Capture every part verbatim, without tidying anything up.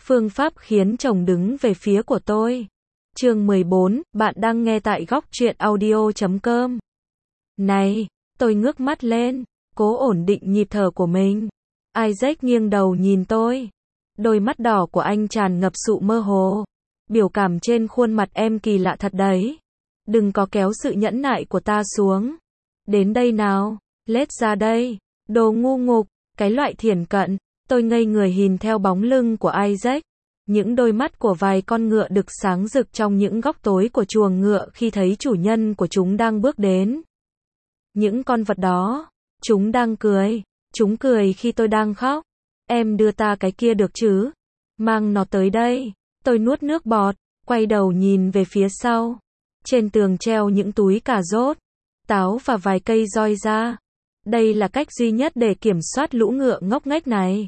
Phương pháp khiến chồng đứng về phía của tôi. Chương mười bốn, bạn đang nghe tại góc truyện audio chấm com. Này, tôi ngước mắt lên, cố ổn định nhịp thở của mình. Isaac nghiêng đầu nhìn tôi. Đôi mắt đỏ của anh tràn ngập sự mơ hồ. Biểu cảm trên khuôn mặt em kỳ lạ thật đấy. Đừng có kéo sự nhẫn nại của ta xuống. Đến đây nào, lết ra đây. Đồ ngu ngục, cái loại thiển cận. Tôi ngây người nhìn theo bóng lưng của Isaac. Những đôi mắt của vài con ngựa đực sáng rực trong những góc tối của chuồng ngựa khi thấy chủ nhân của chúng đang bước đến. Những con vật đó, chúng đang cười. Chúng cười khi tôi đang khóc. Em đưa ta cái kia được chứ? Mang nó tới đây. Tôi nuốt nước bọt, quay đầu nhìn về phía sau. Trên tường treo những túi cà rốt, táo và vài cây roi da. Đây là cách duy nhất để kiểm soát lũ ngựa ngốc nghếch này.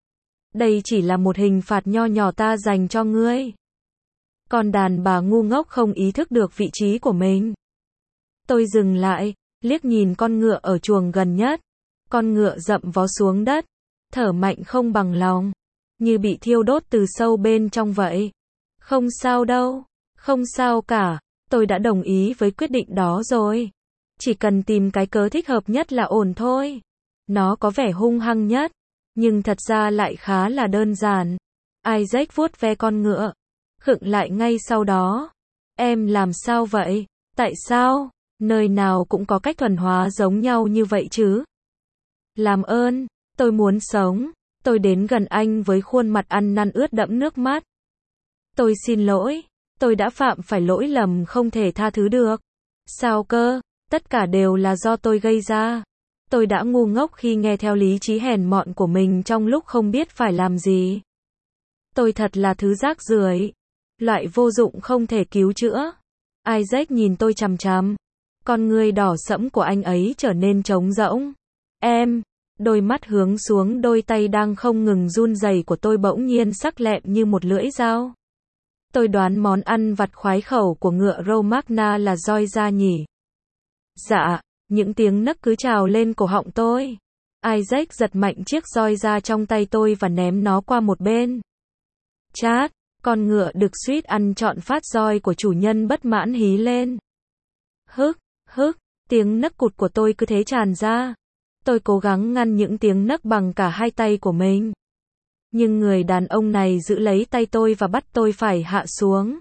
Đây chỉ là một hình phạt nho nhỏ ta dành cho ngươi. Con đàn bà ngu ngốc không ý thức được vị trí của mình. Tôi dừng lại, liếc nhìn con ngựa ở chuồng gần nhất. Con ngựa dậm vó xuống đất, thở mạnh không bằng lòng, như bị thiêu đốt từ sâu bên trong vậy. Không sao đâu, không sao cả, tôi đã đồng ý với quyết định đó rồi. Chỉ cần tìm cái cớ thích hợp nhất là ổn thôi. Nó có vẻ hung hăng nhất, nhưng thật ra lại khá là đơn giản. Isaac vuốt ve con ngựa, khựng lại ngay sau đó. Em làm sao vậy? Tại sao? Nơi nào cũng có cách thuần hóa giống nhau như vậy chứ? Làm ơn, tôi muốn sống. Tôi đến gần anh với khuôn mặt ăn năn ướt đẫm nước mắt. Tôi xin lỗi, tôi đã phạm phải lỗi lầm không thể tha thứ được. Sao cơ? Tất cả đều là do tôi gây ra. Tôi đã ngu ngốc khi nghe theo lý trí hèn mọn của mình trong lúc không biết phải làm gì. Tôi thật là thứ rác rưởi, loại vô dụng không thể cứu chữa. Isaac nhìn tôi chằm chằm. Con ngươi đỏ sẫm của anh ấy trở nên trống rỗng. Em, đôi mắt hướng xuống đôi tay đang không ngừng run rẩy của tôi bỗng nhiên sắc lẹm như một lưỡi dao. Tôi đoán món ăn vặt khoái khẩu của ngựa Romagna là roi da nhỉ? Dạ, những tiếng nấc cứ trào lên cổ họng tôi. Isaac giật mạnh chiếc roi da trong tay tôi và ném nó qua một bên. Chát, con ngựa đực suýt ăn trọn phát roi của chủ nhân bất mãn hí lên. Hức, hức, tiếng nấc cụt của tôi cứ thế tràn ra. Tôi cố gắng ngăn những tiếng nấc bằng cả hai tay của mình. Nhưng người đàn ông này giữ lấy tay tôi và bắt tôi phải hạ xuống.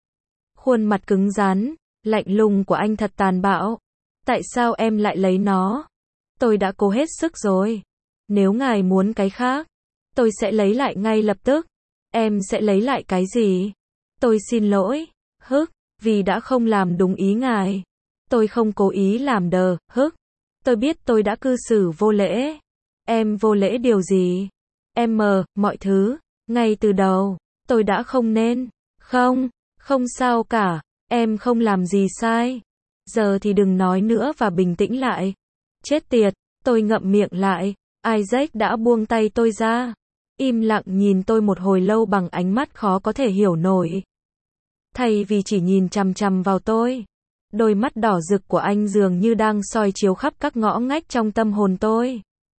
Khuôn mặt cứng rắn, lạnh lùng của anh thật tàn bạo. Tại sao em lại lấy nó? Tôi đã cố hết sức rồi. Nếu ngài muốn cái khác, tôi sẽ lấy lại ngay lập tức. Em sẽ lấy lại cái gì? Tôi xin lỗi, hức, vì đã không làm đúng ý ngài. Tôi không cố ý làm đờ, hức. Tôi biết tôi đã cư xử vô lễ. Em vô lễ điều gì? Em mờ, mọi thứ. Ngay từ đầu, tôi đã không nên. Không, không sao cả. Em không làm gì sai. Giờ thì đừng nói nữa và bình tĩnh lại. Chết tiệt, tôi ngậm miệng lại. Isaac đã buông tay tôi ra. Im lặng nhìn tôi một hồi lâu bằng ánh mắt khó có thể hiểu nổi. Thay vì chỉ nhìn chằm chằm vào tôi, đôi mắt đỏ rực của anh dường như đang soi chiếu khắp các ngõ ngách trong tâm hồn tôi.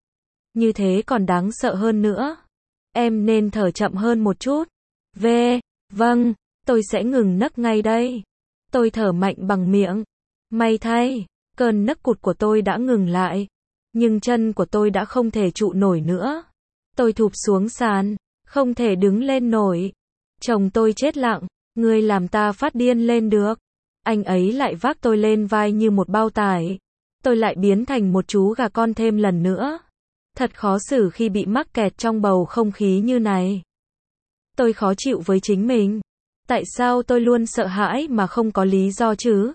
Như thế còn đáng sợ hơn nữa. Em nên thở chậm hơn một chút. V, vâng, tôi sẽ ngừng nấc ngay đây. Tôi thở mạnh bằng miệng. May thay, cơn nấc cụt của tôi đã ngừng lại. Nhưng chân của tôi đã không thể trụ nổi nữa. Tôi thụp xuống sàn, không thể đứng lên nổi. Chồng tôi chết lặng, ngươi làm ta phát điên lên được. Anh ấy lại vác tôi lên vai như một bao tải. Tôi lại biến thành một chú gà con thêm lần nữa. Thật khó xử khi bị mắc kẹt trong bầu không khí như này. Tôi khó chịu với chính mình. Tại sao tôi luôn sợ hãi mà không có lý do chứ?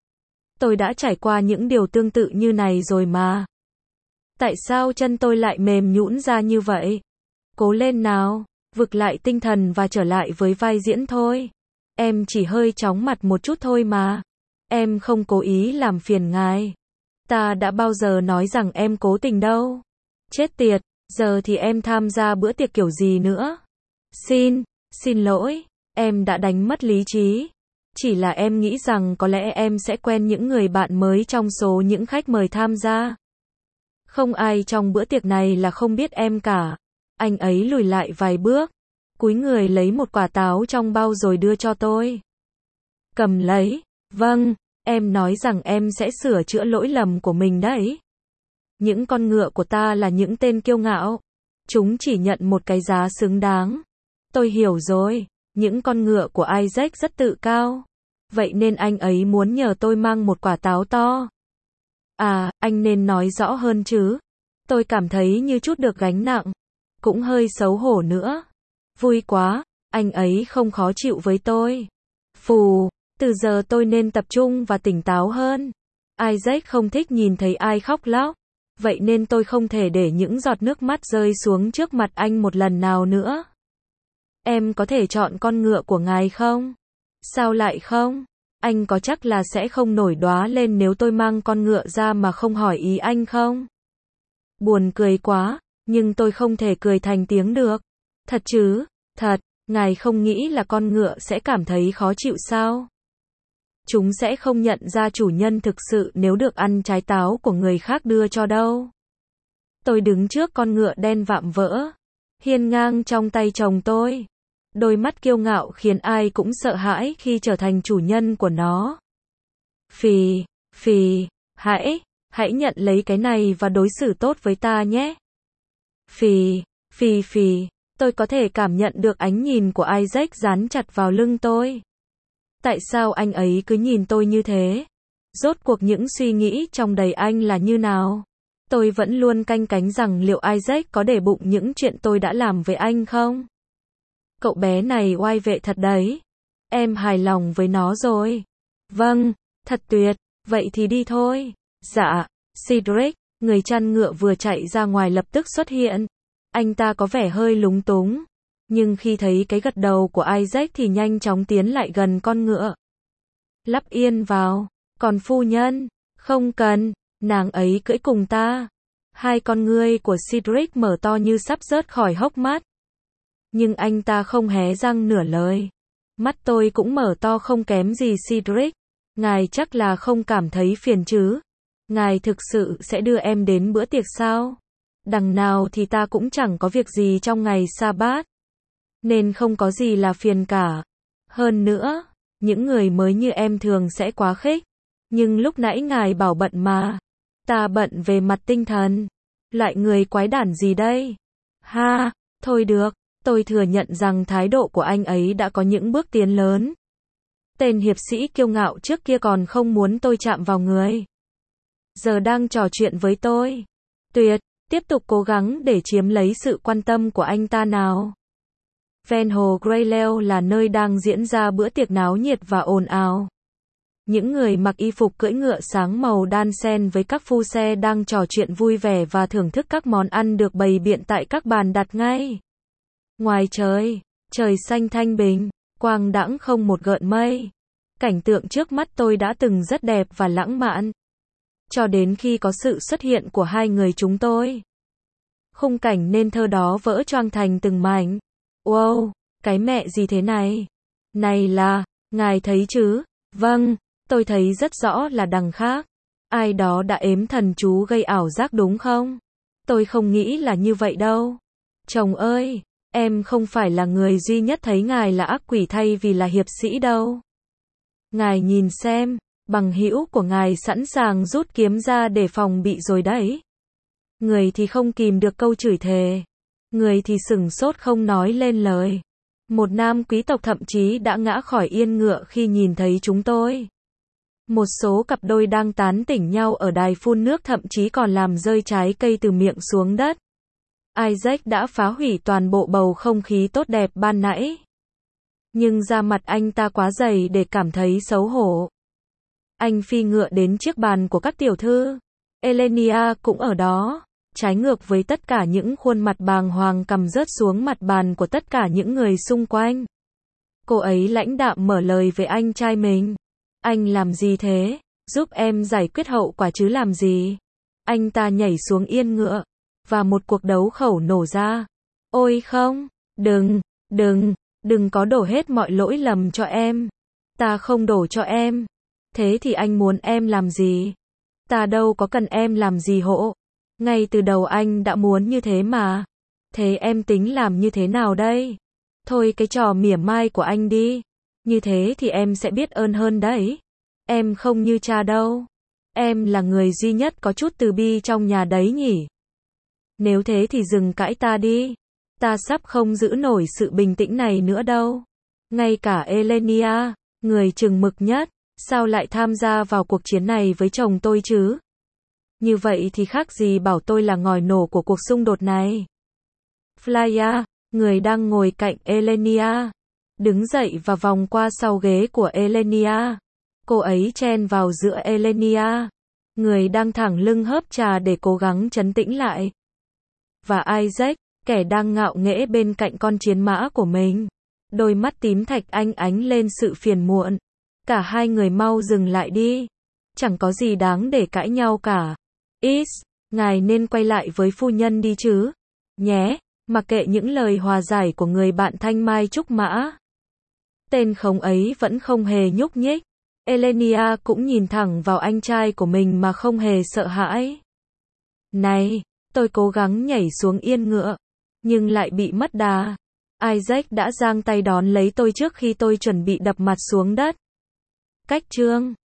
Tôi đã trải qua những điều tương tự như này rồi mà. Tại sao chân tôi lại mềm nhũn ra như vậy? Cố lên nào, vực lại tinh thần và trở lại với vai diễn thôi. Em chỉ hơi chóng mặt một chút thôi mà. Em không cố ý làm phiền ngài. Ta đã bao giờ nói rằng em cố tình đâu. Chết tiệt, giờ thì em tham gia bữa tiệc kiểu gì nữa? Xin, xin lỗi, em đã đánh mất lý trí. Chỉ là em nghĩ rằng có lẽ em sẽ quen những người bạn mới trong số những khách mời tham gia. Không ai trong bữa tiệc này là không biết em cả. Anh ấy lùi lại vài bước. cúi người lấy một quả táo trong bao rồi đưa cho tôi. Cầm lấy, vâng, em nói rằng em sẽ sửa chữa lỗi lầm của mình đấy. Những con ngựa của ta là những tên kiêu ngạo. Chúng chỉ nhận một cái giá xứng đáng. Tôi hiểu rồi, những con ngựa của Isaac rất tự cao. Vậy nên anh ấy muốn nhờ tôi mang một quả táo to. À, anh nên nói rõ hơn chứ. Tôi cảm thấy như chút được gánh nặng. Cũng hơi xấu hổ nữa. Vui quá, anh ấy không khó chịu với tôi. Phù, từ giờ tôi nên tập trung và tỉnh táo hơn. Isaac không thích nhìn thấy ai khóc lóc. Vậy nên tôi không thể để những giọt nước mắt rơi xuống trước mặt anh một lần nào nữa. Em có thể chọn con ngựa của ngài không? Sao lại không? Anh có chắc là sẽ không nổi đoá lên nếu tôi mang con ngựa ra mà không hỏi ý anh không? Buồn cười quá, nhưng tôi không thể cười thành tiếng được. Thật chứ? Thật, ngài không nghĩ là con ngựa sẽ cảm thấy khó chịu sao? Chúng sẽ không nhận ra chủ nhân thực sự nếu được ăn trái táo của người khác đưa cho đâu. Tôi đứng trước con ngựa đen vạm vỡ, hiên ngang trong tay chồng tôi. Đôi mắt kiêu ngạo khiến ai cũng sợ hãi khi trở thành chủ nhân của nó. Phì, phì, hãy, hãy nhận lấy cái này và đối xử tốt với ta nhé. Phì, phì phì, tôi có thể cảm nhận được ánh nhìn của Isaac dán chặt vào lưng tôi. Tại sao anh ấy cứ nhìn tôi như thế? Rốt cuộc những suy nghĩ trong đầy anh là như nào? Tôi vẫn luôn canh cánh rằng liệu Isaac có để bụng những chuyện tôi đã làm với anh không? Cậu bé này oai vệ thật đấy. Em hài lòng với nó rồi. Vâng, thật tuyệt, vậy thì đi thôi. Dạ, Cedric, người chăn ngựa vừa chạy ra ngoài lập tức xuất hiện. Anh ta có vẻ hơi lúng túng. Nhưng khi thấy cái gật đầu của Isaac thì nhanh chóng tiến lại gần con ngựa. Lắp yên vào. Còn phu nhân, không cần, nàng ấy cưỡi cùng ta. Hai con ngươi của Cedric mở to như sắp rớt khỏi hốc mắt. Nhưng anh ta không hé răng nửa lời. Mắt tôi cũng mở to không kém gì Cedric. Ngài chắc là không cảm thấy phiền chứ? Ngài thực sự sẽ đưa em đến bữa tiệc sao? Đằng nào thì ta cũng chẳng có việc gì trong ngày sa-bát. Nên không có gì là phiền cả. Hơn nữa, những người mới như em thường sẽ quá khích. Nhưng lúc nãy ngài bảo bận mà. Ta bận về mặt tinh thần. Loại người quái đản gì đây? Ha, thôi được, tôi thừa nhận rằng thái độ của anh ấy đã có những bước tiến lớn. Tên hiệp sĩ kiêu ngạo trước kia còn không muốn tôi chạm vào người. Giờ đang trò chuyện với tôi. Tuyệt, tiếp tục cố gắng để chiếm lấy sự quan tâm của anh ta nào. Ven hồ Greyleo là nơi đang diễn ra bữa tiệc náo nhiệt và ồn ào. Những người mặc y phục cưỡi ngựa sáng màu đan xen với các phu xe đang trò chuyện vui vẻ và thưởng thức các món ăn được bày biện tại các bàn đặt ngay. Ngoài trời, trời xanh thanh bình, quang đãng không một gợn mây. Cảnh tượng trước mắt tôi đã từng rất đẹp và lãng mạn. Cho đến khi có sự xuất hiện của hai người chúng tôi. Khung cảnh nên thơ đó vỡ choang thành từng mảnh. Wow, cái mẹ gì thế này? Này là, ngài thấy chứ? Vâng, tôi thấy rất rõ là đằng khác. Ai đó đã ếm thần chú gây ảo giác đúng không? Tôi không nghĩ là như vậy đâu. Chồng ơi, em không phải là người duy nhất thấy ngài là ác quỷ thay vì là hiệp sĩ đâu. Ngài nhìn xem, bằng hữu của ngài sẵn sàng rút kiếm ra để phòng bị rồi đấy. Người thì không kìm được câu chửi thề. Người thì sửng sốt không nói lên lời. Một nam quý tộc thậm chí đã ngã khỏi yên ngựa khi nhìn thấy chúng tôi. Một số cặp đôi đang tán tỉnh nhau ở đài phun nước thậm chí còn làm rơi trái cây từ miệng xuống đất. Isaac đã phá hủy toàn bộ bầu không khí tốt đẹp ban nãy. Nhưng da mặt anh ta quá dày để cảm thấy xấu hổ. Anh phi ngựa đến chiếc bàn của các tiểu thư. Elenia cũng ở đó. Trái ngược với tất cả những khuôn mặt bàng hoàng cầm rớt xuống mặt bàn của tất cả những người xung quanh. Cô ấy lãnh đạm mở lời với anh trai mình. Anh làm gì thế? Giúp em giải quyết hậu quả chứ làm gì? Anh ta nhảy xuống yên ngựa. Và một cuộc đấu khẩu nổ ra. Ôi không, đừng, đừng, đừng có đổ hết mọi lỗi lầm cho em. Ta không đổ cho em. Thế thì anh muốn em làm gì? Ta đâu có cần em làm gì hộ. Ngay từ đầu anh đã muốn như thế mà. Thế em tính làm như thế nào đây? Thôi cái trò mỉa mai của anh đi. Như thế thì em sẽ biết ơn hơn đấy. Em không như cha đâu. Em là người duy nhất có chút từ bi trong nhà đấy nhỉ. Nếu thế thì dừng cãi ta đi. Ta sắp không giữ nổi sự bình tĩnh này nữa đâu. Ngay cả Elenia, người chừng mực nhất, sao lại tham gia vào cuộc chiến này với chồng tôi chứ? Như vậy thì khác gì bảo tôi là ngòi nổ của cuộc xung đột này. Flya, người đang ngồi cạnh Elenia, đứng dậy và vòng qua sau ghế của Elenia. Cô ấy chen vào giữa Elenia, người đang thẳng lưng hớp trà để cố gắng trấn tĩnh lại, và Isaac, kẻ đang ngạo nghễ bên cạnh con chiến mã của mình. Đôi mắt tím thạch anh ánh lên sự phiền muộn. Cả hai người mau dừng lại đi. Chẳng có gì đáng để cãi nhau cả. Is, ngài nên quay lại với phu nhân đi chứ. Nhé, mặc kệ những lời hòa giải của người bạn thanh mai trúc mã. Tên khống ấy vẫn không hề nhúc nhích. Elenia cũng nhìn thẳng vào anh trai của mình mà không hề sợ hãi. Này, tôi cố gắng nhảy xuống yên ngựa, nhưng lại bị mất đà. Isaac đã giang tay đón lấy tôi trước khi tôi chuẩn bị đập mặt xuống đất. Cách chương